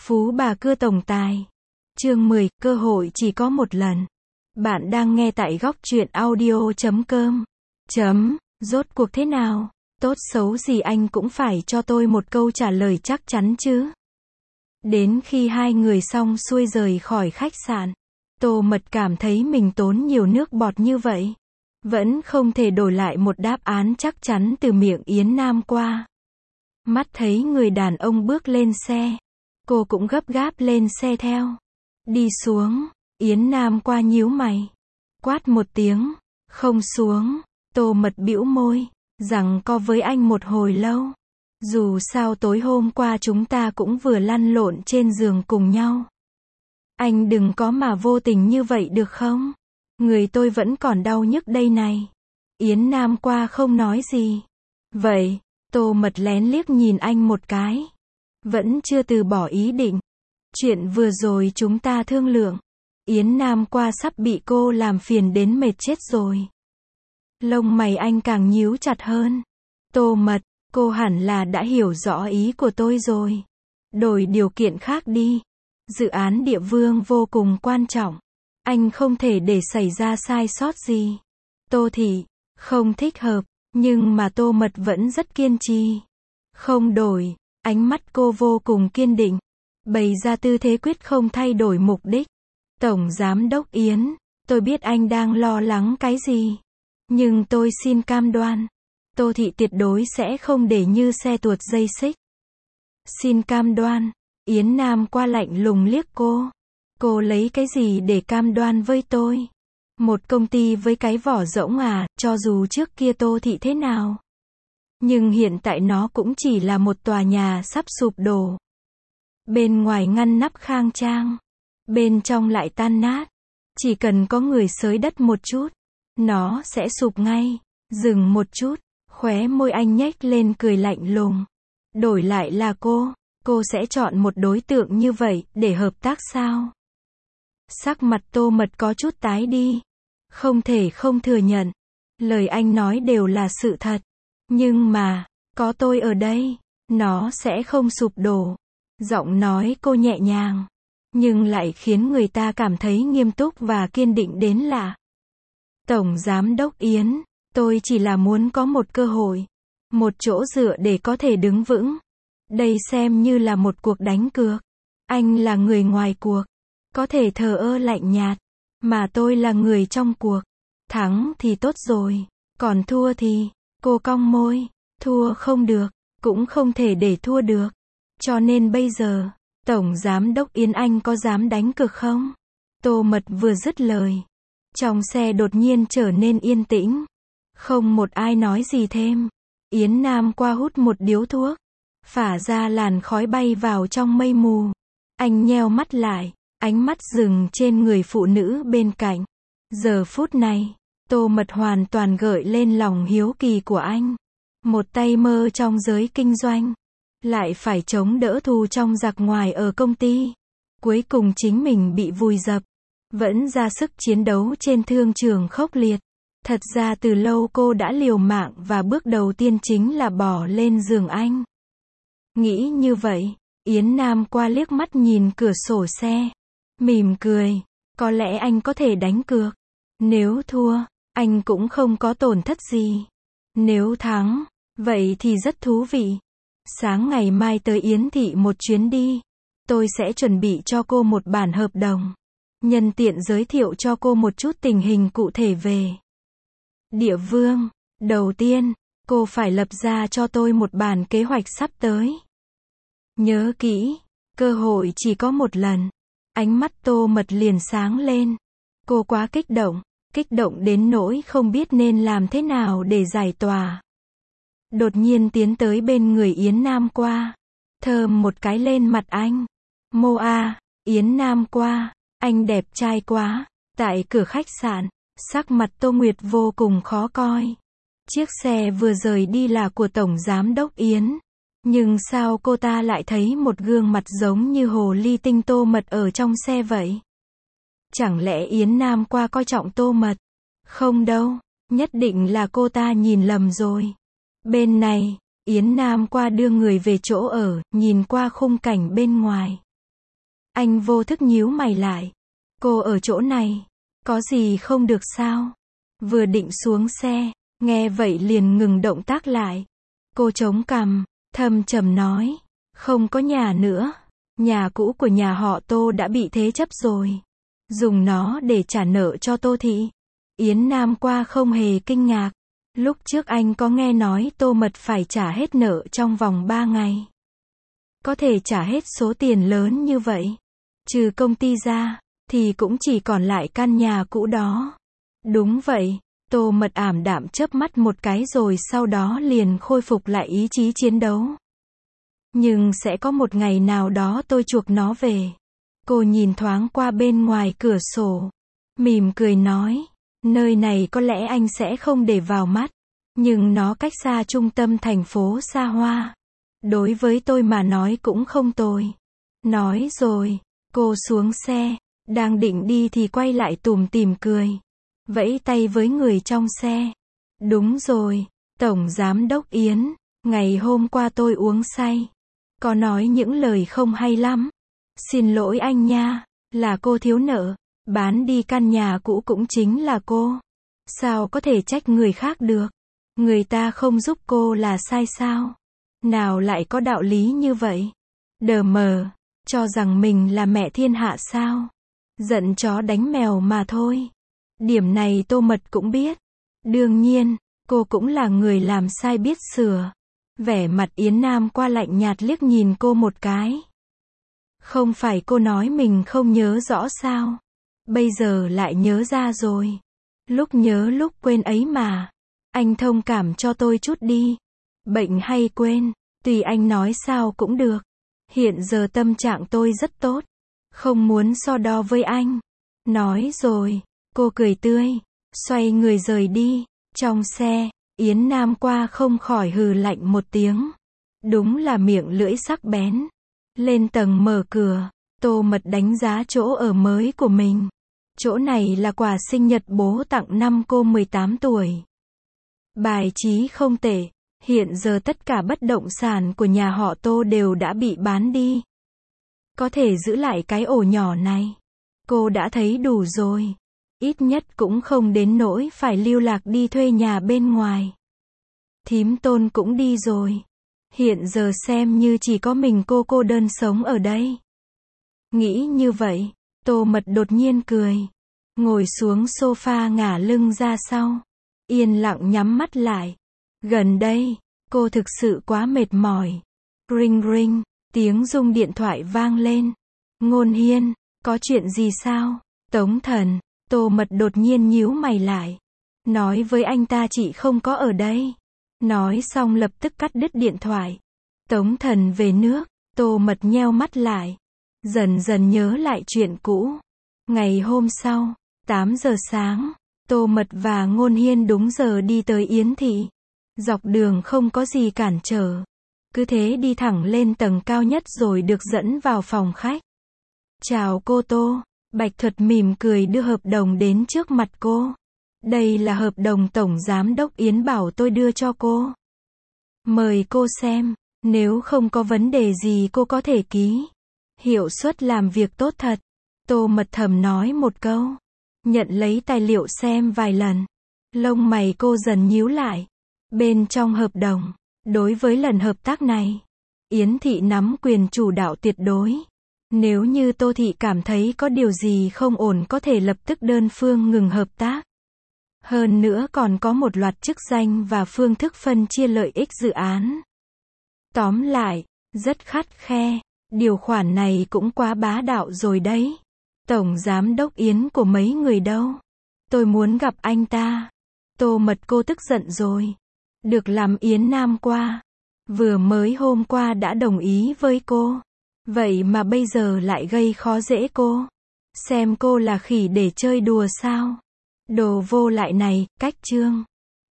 Phú bà cưa tổng tài. Chương 10, cơ hội chỉ có một lần. Bạn đang nghe tại góc truyện audio.com. Rốt cuộc thế nào? Tốt xấu gì anh cũng phải cho tôi một câu trả lời chắc chắn chứ. Đến khi hai người xong xuôi rời khỏi khách sạn, Tô Mật cảm thấy mình tốn nhiều nước bọt như vậy, vẫn không thể đổi lại một đáp án chắc chắn từ miệng Yến Nam qua. Mắt thấy người đàn ông bước lên xe, cô cũng gấp gáp lên xe theo. Đi xuống, Yến Nam qua nhíu mày, quát một tiếng, không xuống. Tô Mật bĩu môi, giằng co với anh một hồi lâu. Dù sao tối hôm qua chúng ta cũng vừa lăn lộn trên giường cùng nhau. Anh đừng có mà vô tình như vậy được không? Người tôi vẫn còn đau nhức đây này. Yến Nam qua không nói gì. Vậy, Tô Mật lén liếc nhìn anh một cái. Vẫn chưa từ bỏ ý định. Chuyện vừa rồi chúng ta thương lượng. Yến Nam qua sắp bị cô làm phiền đến mệt chết rồi. Lông mày anh càng nhíu chặt hơn. Tô Mật, cô hẳn là đã hiểu rõ ý của tôi rồi. Đổi điều kiện khác đi. Dự án địa vương vô cùng quan trọng. Anh không thể để xảy ra sai sót gì. Tô Thị, không thích hợp, nhưng mà Tô Mật vẫn rất kiên trì. Không đổi, ánh mắt cô vô cùng kiên định. Bày ra tư thế quyết không thay đổi mục đích. Tổng Giám đốc Yến, tôi biết anh đang lo lắng cái gì. Nhưng tôi xin cam đoan. Tô Thị tuyệt đối sẽ không để như xe tuột dây xích. Xin cam đoan. Yến Nam qua lạnh lùng liếc cô. Cô lấy cái gì để cam đoan với tôi? Một công ty với cái vỏ rỗng à, cho dù trước kia Tô Thị thế nào. Nhưng hiện tại nó cũng chỉ là một tòa nhà sắp sụp đổ. Bên ngoài ngăn nắp khang trang. Bên trong lại tan nát. Chỉ cần có người xới đất một chút, nó sẽ sụp ngay. Dừng một chút, khóe môi anh nhếch lên cười lạnh lùng. Đổi lại là cô sẽ chọn một đối tượng như vậy để hợp tác sao? Sắc mặt Tô Mật có chút tái đi. Không thể không thừa nhận. Lời anh nói đều là sự thật. Nhưng mà, có tôi ở đây, nó sẽ không sụp đổ. Giọng nói cô nhẹ nhàng, nhưng lại khiến người ta cảm thấy nghiêm túc và kiên định đến lạ. Tổng Giám đốc Yến, tôi chỉ là muốn có một cơ hội, một chỗ dựa để có thể đứng vững. Đây xem như là một cuộc đánh cược. Anh là người ngoài cuộc, có thể thờ ơ lạnh nhạt, mà tôi là người trong cuộc. Thắng thì tốt rồi, còn thua thì, cô cong môi, thua không được, cũng không thể để thua được. Cho nên bây giờ, Tổng Giám đốc Yến anh có dám đánh cược không? Tô Mật vừa dứt lời. Trong xe đột nhiên trở nên yên tĩnh. Không một ai nói gì thêm. Yến Nam qua hút một điếu thuốc. Phả ra làn khói bay vào trong mây mù. Anh nheo mắt lại, ánh mắt dừng trên người phụ nữ bên cạnh. Giờ phút này, Tô Mật hoàn toàn gợi lên lòng hiếu kỳ của anh. Một tay mơ trong giới kinh doanh, lại phải chống đỡ thù trong giặc ngoài ở công ty. Cuối cùng chính mình bị vùi dập. Vẫn ra sức chiến đấu trên thương trường khốc liệt. Thật ra từ lâu cô đã liều mạng và bước đầu tiên chính là bỏ lên giường anh. Nghĩ như vậy, Yến Nam qua liếc mắt nhìn cửa sổ xe. Mỉm cười, có lẽ anh có thể đánh cược. Nếu thua, anh cũng không có tổn thất gì. Nếu thắng, vậy thì rất thú vị. Sáng ngày mai tới Yến Thị một chuyến đi. Tôi sẽ chuẩn bị cho cô một bản hợp đồng. Nhân tiện giới thiệu cho cô một chút tình hình cụ thể về địa vương. Đầu tiên, cô phải lập ra cho tôi một bản kế hoạch sắp tới. Nhớ kỹ, cơ hội chỉ có một lần. Ánh mắt Tô Mật liền sáng lên. Cô quá kích động đến nỗi không biết nên làm thế nào để giải tỏa. Đột nhiên tiến tới bên người Yến Nam qua. Thơm một cái lên mặt anh. Mô a, Yến Nam qua, anh đẹp trai quá. Tại cửa khách sạn, sắc mặt Tô Nguyệt vô cùng khó coi. Chiếc xe vừa rời đi là của Tổng Giám đốc Yến. Nhưng sao cô ta lại thấy một gương mặt giống như hồ ly tinh Tô Mật ở trong xe vậy? Chẳng lẽ Yến Nam qua coi trọng Tô Mật? Không đâu, nhất định là cô ta nhìn lầm rồi. Bên này, Yến Nam qua đưa người về chỗ ở, nhìn qua khung cảnh bên ngoài. Anh vô thức nhíu mày lại. Cô ở chỗ này, có gì không được sao? Vừa định xuống xe, nghe vậy liền ngừng động tác lại. Cô chống cằm, thâm trầm nói, không có nhà nữa. Nhà cũ của nhà họ Tô đã bị thế chấp rồi. Dùng nó để trả nợ cho Tô Thị. Yến Nam qua không hề kinh ngạc. Lúc trước anh có nghe nói Tô Mật phải trả hết nợ trong vòng 3 ngày. Có thể trả hết số tiền lớn như vậy. Trừ công ty ra, thì cũng chỉ còn lại căn nhà cũ đó. Đúng vậy, Tô Mật ảm đạm chớp mắt một cái rồi sau đó liền khôi phục lại ý chí chiến đấu. Nhưng sẽ có một ngày nào đó tôi chuộc nó về. Cô nhìn thoáng qua bên ngoài cửa sổ. Mỉm cười nói, nơi này có lẽ anh sẽ không để vào mắt. Nhưng nó cách xa trung tâm thành phố xa hoa. Đối với tôi mà nói cũng không tồi. Nói rồi, cô xuống xe, đang định đi thì quay lại tủm tỉm cười. Vẫy tay với người trong xe. Đúng rồi, Tổng Giám đốc Yến, ngày hôm qua tôi uống say. Có nói những lời không hay lắm. Xin lỗi anh nha, là cô thiếu nợ. Bán đi căn nhà cũ cũng chính là cô. Sao có thể trách người khác được? Người ta không giúp cô là sai sao? Nào lại có đạo lý như vậy? Đờ mờ, cho rằng mình là mẹ thiên hạ sao? Giận chó đánh mèo mà thôi. Điểm này Tô Mật cũng biết. Đương nhiên, cô cũng là người làm sai biết sửa. Vẻ mặt Yến Nam qua lạnh nhạt liếc nhìn cô một cái. Không phải cô nói mình không nhớ rõ sao? Bây giờ lại nhớ ra rồi. Lúc nhớ lúc quên ấy mà. Anh thông cảm cho tôi chút đi. Bệnh hay quên, tùy anh nói sao cũng được. Hiện giờ tâm trạng tôi rất tốt. Không muốn so đo với anh. Nói rồi, cô cười tươi, xoay người rời đi. Trong xe, Yến Nam qua không khỏi hừ lạnh một tiếng. Đúng là miệng lưỡi sắc bén. Lên tầng mở cửa, Tô Mật đánh giá chỗ ở mới của mình. Chỗ này là quà sinh nhật bố tặng năm cô 18 tuổi. Bài trí không tệ. Hiện giờ tất cả bất động sản của nhà họ Tô đều đã bị bán đi. Có thể giữ lại cái ổ nhỏ này. Cô đã thấy đủ rồi. Ít nhất cũng không đến nỗi phải lưu lạc đi thuê nhà bên ngoài. Thím Tôn cũng đi rồi. Hiện giờ xem như chỉ có mình cô đơn sống ở đây. Nghĩ như vậy, Tô Mật đột nhiên cười. Ngồi xuống sofa ngả lưng ra sau. Yên lặng nhắm mắt lại. Gần đây, cô thực sự quá mệt mỏi. Ring ring, tiếng rung điện thoại vang lên. Ngôn Hiên, có chuyện gì sao? Tống Thần, Tô Mật đột nhiên nhíu mày lại. Nói với anh ta chị không có ở đây. Nói xong lập tức cắt đứt điện thoại. Tống Thần về nước, Tô Mật nheo mắt lại. Dần dần nhớ lại chuyện cũ. Ngày hôm sau, 8 giờ sáng, Tô Mật và Ngôn Hiên đúng giờ đi tới Yến Thị. Dọc đường không có gì cản trở. Cứ thế đi thẳng lên tầng cao nhất rồi được dẫn vào phòng khách. Chào cô Tô. Bạch Thuật mỉm cười đưa hợp đồng đến trước mặt cô. Đây là hợp đồng Tổng Giám đốc Yến bảo tôi đưa cho cô. Mời cô xem. Nếu không có vấn đề gì cô có thể ký. Hiệu suất làm việc tốt thật. Tô Mật thầm nói một câu. Nhận lấy tài liệu xem vài lần. Lông mày cô dần nhíu lại. Bên trong hợp đồng, đối với lần hợp tác này, Yến Thị nắm quyền chủ đạo tuyệt đối. Nếu như Tô Thị cảm thấy có điều gì không ổn có thể lập tức đơn phương ngừng hợp tác. Hơn nữa còn có một loạt chức danh và phương thức phân chia lợi ích dự án. Tóm lại, rất khắt khe, điều khoản này cũng quá bá đạo rồi đấy. Tổng Giám đốc Yến của mấy người đâu? Tôi muốn gặp anh ta. Tô Mật cô tức giận rồi. Được làm Yến Nam qua. Vừa mới hôm qua đã đồng ý với cô. Vậy mà bây giờ lại gây khó dễ cô. Xem cô là khỉ để chơi đùa sao? Đồ vô lại này, cách chương.